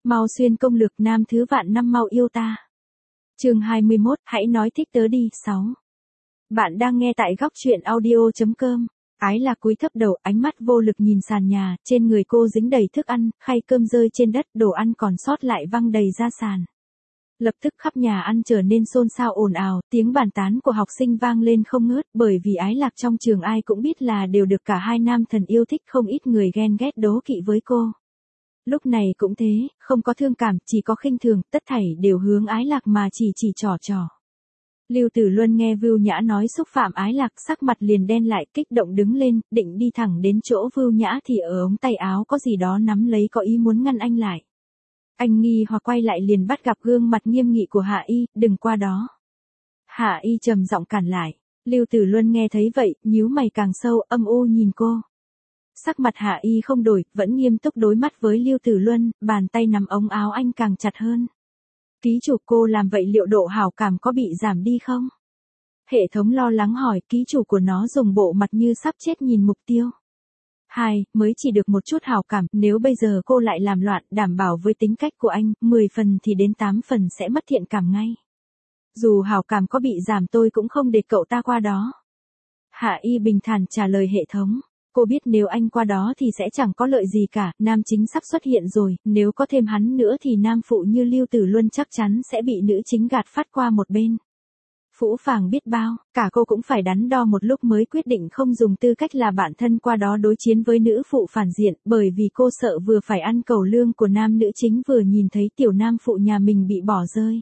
Mau xuyên công lược nam thứ vạn năm mau yêu ta. Chương 21, hãy nói thích tớ đi. 6. Bạn đang nghe tại góc truyện audio.com. Ái Lạc cúi thấp đầu, ánh mắt vô lực nhìn sàn nhà, trên người cô dính đầy thức ăn, khay cơm rơi trên đất, đồ ăn còn sót lại văng đầy ra sàn. Lập tức khắp nhà ăn trở nên xôn xao ồn ào, tiếng bàn tán của học sinh vang lên không ngớt, bởi vì Ái Lạc trong trường ai cũng biết là đều được cả hai nam thần yêu thích, không ít người ghen ghét đố kỵ với cô. Lúc này cũng thế, không có thương cảm, chỉ có khinh thường, tất thảy đều hướng Ái Lạc mà chỉ trò. Lưu Tử Luân nghe Vưu Nhã nói xúc phạm Ái Lạc, sắc mặt liền đen lại, kích động đứng lên, định đi thẳng đến chỗ Vưu Nhã thì ở ống tay áo có gì đó nắm lấy, có ý muốn ngăn anh lại. Anh nghi hoặc quay lại liền bắt gặp gương mặt nghiêm nghị của Hạ Y, đừng qua đó. Hạ Y trầm giọng cản lại. Lưu Tử Luân nghe thấy vậy, nhíu mày càng sâu, âm u nhìn cô. Sắc mặt Hạ Y không đổi, vẫn nghiêm túc đối mắt với Lưu Tử Luân, bàn tay nắm ống áo anh càng chặt hơn. Ký chủ, cô làm vậy liệu độ hảo cảm có bị giảm đi không? Hệ thống lo lắng hỏi, ký chủ của nó dùng bộ mặt như sắp chết nhìn mục tiêu. 2, mới chỉ được một chút hảo cảm, nếu bây giờ cô lại làm loạn, đảm bảo với tính cách của anh, 10 phần thì đến 8 phần sẽ mất thiện cảm ngay. Dù hảo cảm có bị giảm tôi cũng không để cậu ta qua đó. Hạ Y bình thản trả lời hệ thống. Cô biết nếu anh qua đó thì sẽ chẳng có lợi gì cả, nam chính sắp xuất hiện rồi, nếu có thêm hắn nữa thì nam phụ như Lưu Tử Luân chắc chắn sẽ bị nữ chính gạt phát qua một bên. Phũ phàng biết bao, cả cô cũng phải đắn đo một lúc mới quyết định không dùng tư cách là bạn thân qua đó đối chiến với nữ phụ phản diện, bởi vì cô sợ vừa phải ăn cẩu lương của nam nữ chính vừa nhìn thấy tiểu nam phụ nhà mình bị bỏ rơi.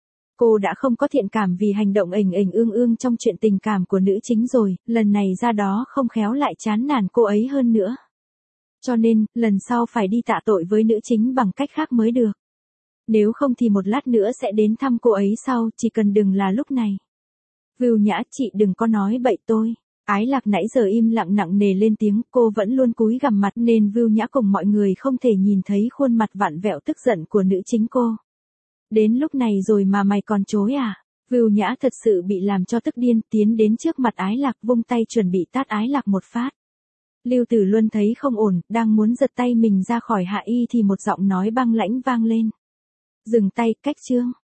Cô đã không có thiện cảm vì hành động ương trong chuyện tình cảm của nữ chính rồi, lần này ra đó không khéo lại chán nản cô ấy hơn nữa. Cho nên, lần sau phải đi tạ tội với nữ chính bằng cách khác mới được. Nếu không thì một lát nữa sẽ đến thăm cô ấy sau, chỉ cần đừng là lúc này. Vưu Nhã, chị đừng có nói bậy tôi. Ái Lạc nãy giờ im lặng nặng nề lên tiếng, cô vẫn luôn cúi gằm mặt nên Vưu Nhã cùng mọi người không thể nhìn thấy khuôn mặt vặn vẹo tức giận của nữ chính cô. Đến lúc này rồi mà mày còn chối à? Vưu Nhã thật sự bị làm cho tức điên, tiến đến trước mặt Ái Lạc vung tay chuẩn bị tát Ái Lạc một phát. Lưu Tử Luân thấy không ổn, đang muốn giật tay mình ra khỏi Hạ Y thì một giọng nói băng lãnh vang lên. Dừng tay, cách chương.